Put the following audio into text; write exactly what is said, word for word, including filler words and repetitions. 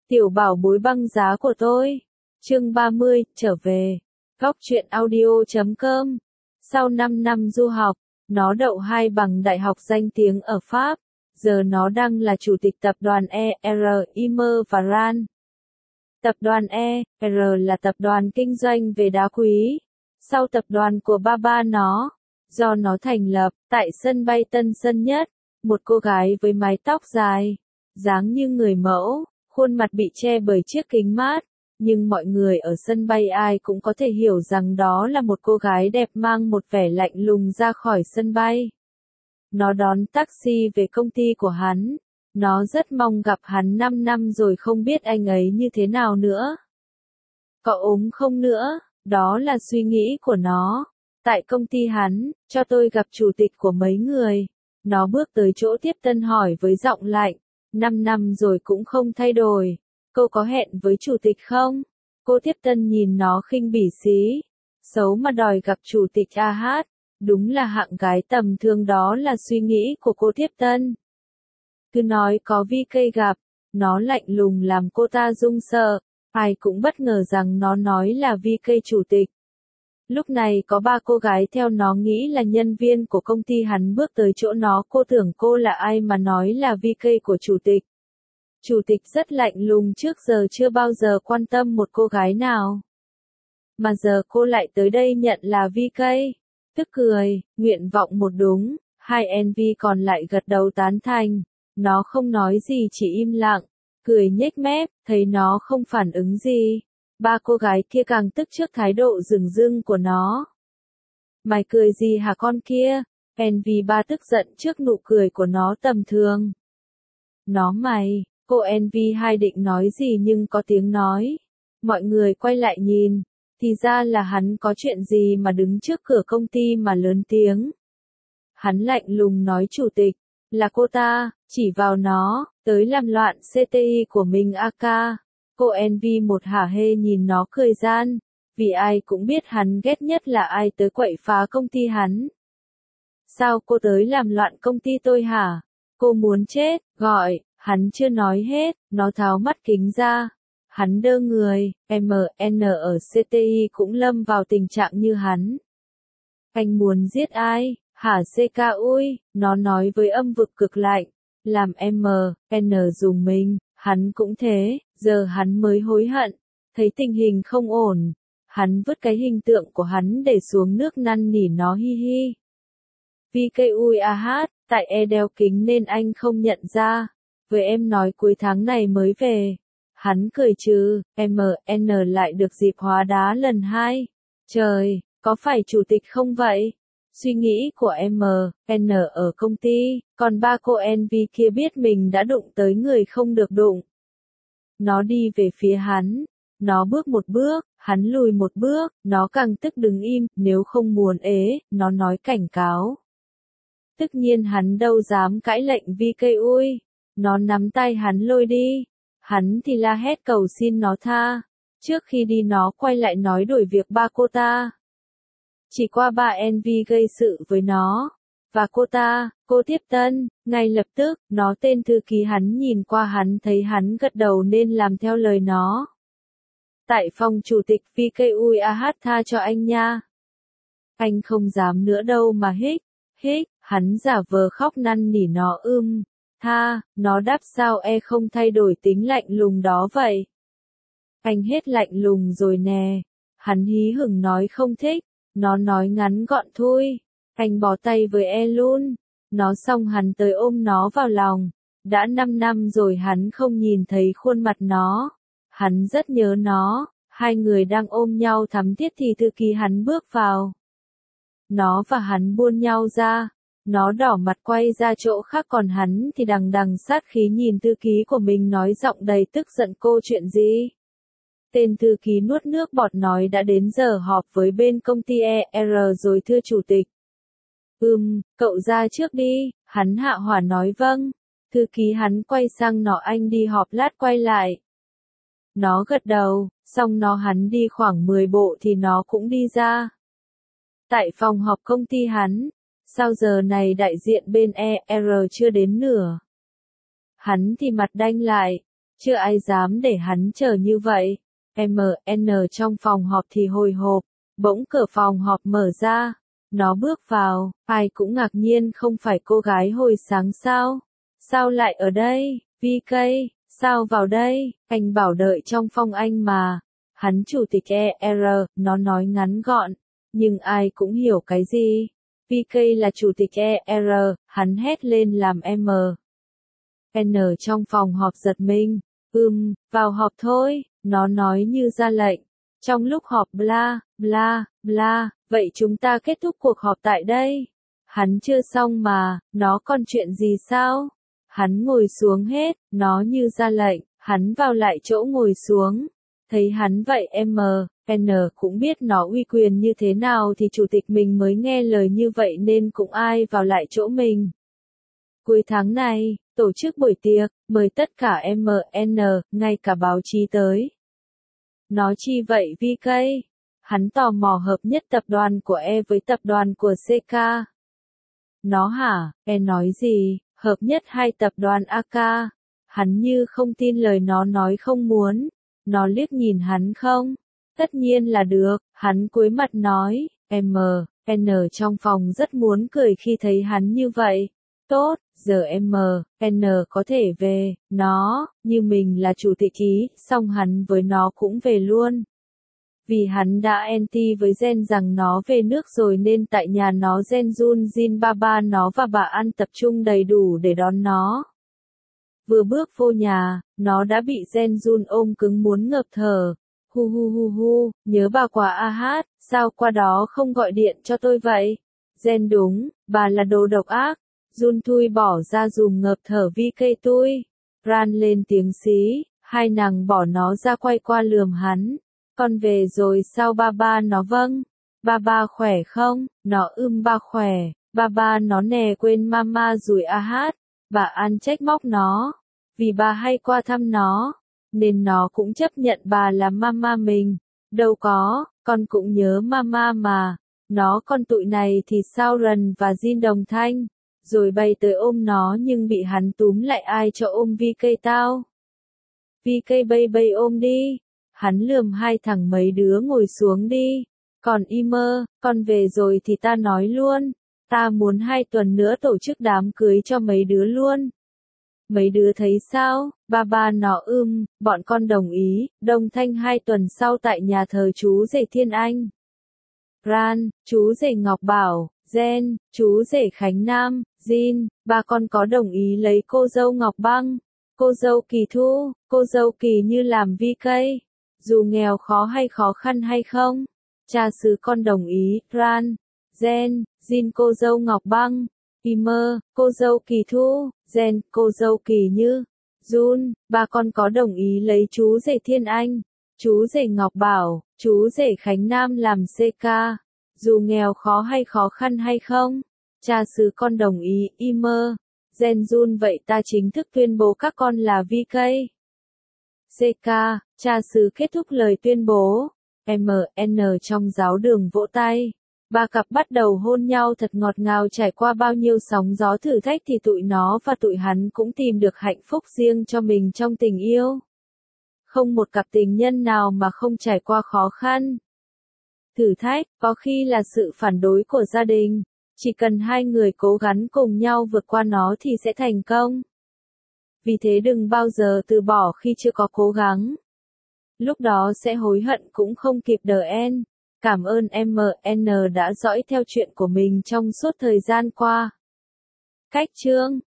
Tiểu bảo bối băng giá của tôi. Chương ba mươi, trở về. Góc truyện audio chấm com. Sau năm năm du học, nó đậu hai bằng đại học danh tiếng ở Pháp. Giờ nó đang là chủ tịch tập đoàn E R Imer và Ran. Tập đoàn E R là tập đoàn kinh doanh về đá quý. Sau tập đoàn của ba ba nó, do nó thành lập tại sân bay Tân Sơn Nhất, một cô gái với mái tóc dài, dáng như người mẫu, khuôn mặt bị che bởi chiếc kính mát, nhưng mọi người ở sân bay ai cũng có thể hiểu rằng đó là một cô gái đẹp mang một vẻ lạnh lùng ra khỏi sân bay. Nó đón taxi về công ty của hắn. Nó rất mong gặp hắn năm năm rồi không biết anh ấy như thế nào nữa. Có ốm không nữa, đó là suy nghĩ của nó. Tại công ty hắn, cho tôi gặp chủ tịch của mấy người. Nó bước tới chỗ tiếp tân hỏi với giọng lạnh. Năm năm rồi cũng không thay đổi. Cô có hẹn với chủ tịch không? Cô tiếp tân nhìn nó khinh bỉ xí. Xấu mà đòi gặp chủ tịch a hát. Đúng là hạng gái tầm thường, đó là suy nghĩ của cô tiếp tân. Cứ nói có vê ca gặp, nó lạnh lùng làm cô ta run sợ. Ai cũng bất ngờ rằng nó nói là vê ca chủ tịch. Lúc này có ba cô gái theo nó nghĩ là nhân viên của công ty hắn bước tới chỗ nó. Cô tưởng cô là ai mà nói là vê ca của chủ tịch. Chủ tịch rất lạnh lùng, trước giờ chưa bao giờ quan tâm một cô gái nào. Mà giờ cô lại tới đây nhận là vê ca. Tức cười, nguyện vọng một đúng, hai en vê còn lại gật đầu tán thành. Nó không nói gì, chỉ im lặng, cười nhếch mép, thấy nó không phản ứng gì. Ba cô gái kia càng tức trước thái độ dửng dưng của nó. Mày cười gì hả con kia? en vê ba tức giận trước nụ cười của nó tầm thường. Nó mày, cô en vê hai định nói gì nhưng có tiếng nói. Mọi người quay lại nhìn, thì ra là hắn có chuyện gì mà đứng trước cửa công ty mà lớn tiếng. Hắn lạnh lùng nói chủ tịch, là cô ta, chỉ vào nó, tới làm loạn xê tê i của mình a ca. Cô en vê một hả hê nhìn nó cười gian, vì ai cũng biết hắn ghét nhất là ai tới quậy phá công ty hắn. Sao cô tới làm loạn công ty tôi hả? Cô muốn chết, gọi, hắn chưa nói hết, nó tháo mắt kính ra. Hắn đơ người, em en ở xê tê i cũng lâm vào tình trạng như hắn. Anh muốn giết ai? Hả xê ca ui, nó nói với âm vực cực lạnh, làm em en dùng mình, hắn cũng thế, giờ hắn mới hối hận, thấy tình hình không ổn, hắn vứt cái hình tượng của hắn để xuống nước năn nỉ nó hi hi. vê ca ui a hát, tại e đeo kính nên anh không nhận ra, với em nói cuối tháng này mới về. Hắn cười trừ, em en lại được dịp hóa đá lần hai. Trời, có phải chủ tịch không vậy? Suy nghĩ của em en ở công ty, còn ba cô en vê kia biết mình đã đụng tới người không được đụng. Nó đi về phía hắn, nó bước một bước, hắn lùi một bước, nó càng tức đứng im, nếu không muốn ế, nó nói cảnh cáo. Tất nhiên hắn đâu dám cãi lệnh vê ca ui, nó nắm tay hắn lôi đi, hắn thì la hét cầu xin nó tha, trước khi đi nó quay lại nói đổi việc ba cô ta. Chỉ qua ba en vê gây sự với nó, và cô ta, cô tiếp tân, ngay lập tức, nó tên thư ký hắn nhìn qua hắn thấy hắn gật đầu nên làm theo lời nó. Tại phòng chủ tịch vê ca ui a hát tha cho anh nha. Anh không dám nữa đâu mà hích, hích, hắn giả vờ khóc năn nỉ nó ưm, tha, nó đáp sao e không thay đổi tính lạnh lùng đó vậy. Anh hết lạnh lùng rồi nè, hắn hí hửng nói không thích. Nó nói ngắn gọn thôi, anh bỏ tay với e luôn, nó xong hắn tới ôm nó vào lòng, đã năm năm rồi hắn không nhìn thấy khuôn mặt nó, hắn rất nhớ nó, hai người đang ôm nhau thắm thiết thì thư ký hắn bước vào. Nó và hắn buôn nhau ra, nó đỏ mặt quay ra chỗ khác còn hắn thì đằng đằng sát khí nhìn thư ký của mình nói giọng đầy tức giận cô chuyện gì? Tên thư ký nuốt nước bọt nói đã đến giờ họp với bên công ty E R rồi thưa chủ tịch. Ừm, cậu ra trước đi, hắn hạ hỏa nói vâng. Thư ký hắn quay sang nó anh đi họp lát quay lại. Nó gật đầu, xong nó hắn đi khoảng mười bộ thì nó cũng đi ra. Tại phòng họp công ty hắn, sao giờ này đại diện bên E R chưa đến nửa. Hắn thì mặt đanh lại. chưa ai dám để hắn chờ như vậy. em en trong phòng họp thì hồi hộp, bỗng cửa phòng họp mở ra. Nó bước vào, ai cũng ngạc nhiên không phải cô gái hồi sáng sao? Sao lại ở đây? vê ca, sao vào đây? Anh bảo đợi trong phòng anh mà. Hắn chủ tịch e rờ, nó nói ngắn gọn, nhưng ai cũng hiểu cái gì. vê ca là chủ tịch e rờ, hắn hét lên làm em en trong phòng họp giật mình. Ừm, vào họp thôi, nó nói như ra lệnh. Trong lúc họp bla, bla, bla, vậy chúng ta kết thúc cuộc họp tại đây. Hắn chưa xong mà, nó còn chuyện gì sao? Hắn ngồi xuống hết, nó như ra lệnh, hắn vào lại chỗ ngồi xuống. Thấy hắn vậy em en cũng biết nó uy quyền như thế nào thì chủ tịch mình mới nghe lời như vậy nên cũng ai vào lại chỗ mình. Cuối tháng này, tổ chức buổi tiệc, mời tất cả em en, ngay cả báo chí tới. Nó chi vậy vê ca? Hắn tò mò hợp nhất tập đoàn của E với tập đoàn của xê ca. Nó hả? E nói gì? Hợp nhất hai tập đoàn a ca. Hắn như không tin lời nó nói không muốn. Nó liếc nhìn hắn không? Tất nhiên là được, hắn cúi mặt nói. em en trong phòng rất muốn cười khi thấy hắn như vậy. Tốt, giờ em en có thể về, nó, như mình là chủ tịch ý, xong hắn với nó cũng về luôn. Vì hắn đã anti với Jen rằng nó về nước rồi nên tại nhà nó Jen Jun Jin ba ba nó và bà An tập trung đầy đủ để đón nó. Vừa bước vô nhà, nó đã bị Jen Jun ôm cứng muốn ngợp thở. Hu hu hu hu, nhớ bà quả a hát, sao qua đó không gọi điện cho tôi vậy? Jen đúng, bà là đồ độc ác. Jun thui bỏ ra dùm ngợp thở vê ca tui. Ran lên tiếng xí, hai nàng bỏ nó ra quay qua lườm hắn. Con về rồi sao ba ba nó vâng? Ba ba khỏe không? Nó ưm ba khỏe. Ba ba nó nè quên mama rồi a hát. Bà An trách móc nó. Vì bà hay qua thăm nó. Nên nó cũng chấp nhận bà là mama mình. Đâu có, con cũng nhớ mama mà. Nó con tụi này thì sao Rần và Jin đồng thanh. Rồi bay tới ôm nó nhưng bị hắn túm lại ai cho ôm vê ca tao. vê ca bay bay ôm đi. Hắn lườm hai thằng mấy đứa ngồi xuống đi. Còn Imer, con về rồi thì ta nói luôn. Ta muốn hai tuần nữa tổ chức đám cưới cho mấy đứa luôn. Mấy đứa thấy sao? Ba ba nó ưm, bọn con đồng ý, đồng thanh hai tuần sau tại nhà thờ chú rể Thiên Anh. Ran, chú rể Ngọc Bảo, Jen, chú rể Khánh Nam, Jin, ba con có đồng ý lấy cô dâu Ngọc Băng, cô dâu Kỳ Thu, cô dâu Kỳ Như làm vê ca. Dù nghèo khó hay khó khăn hay không, cha xứ con đồng ý. Ran, Jen, Jin cô dâu Ngọc Băng, Imer, cô dâu Kỳ Thu, Jen, cô dâu Kỳ Như, Jun, ba con có đồng ý lấy chú rể Thiên Anh, chú rể Ngọc Bảo, chú rể Khánh Nam làm xê ca. Dù nghèo khó hay khó khăn hay không, cha xứ con đồng ý. Imer, Jen Jun vậy ta chính thức tuyên bố các con là vê ca. xê ca, cha xứ kết thúc lời tuyên bố. em en trong giáo đường vỗ tay. Ba cặp bắt đầu hôn nhau thật ngọt ngào trải qua bao nhiêu sóng gió thử thách thì tụi nó và tụi hắn cũng tìm được hạnh phúc riêng cho mình trong tình yêu. Không một cặp tình nhân nào mà không trải qua khó khăn. Thử thách, có khi là sự phản đối của gia đình. Chỉ cần hai người cố gắng cùng nhau vượt qua nó thì sẽ thành công. Vì thế đừng bao giờ từ bỏ khi chưa có cố gắng. Lúc đó sẽ hối hận cũng không kịp đợi en. Cảm ơn em en đã dõi theo chuyện của mình trong suốt thời gian qua. Cách chương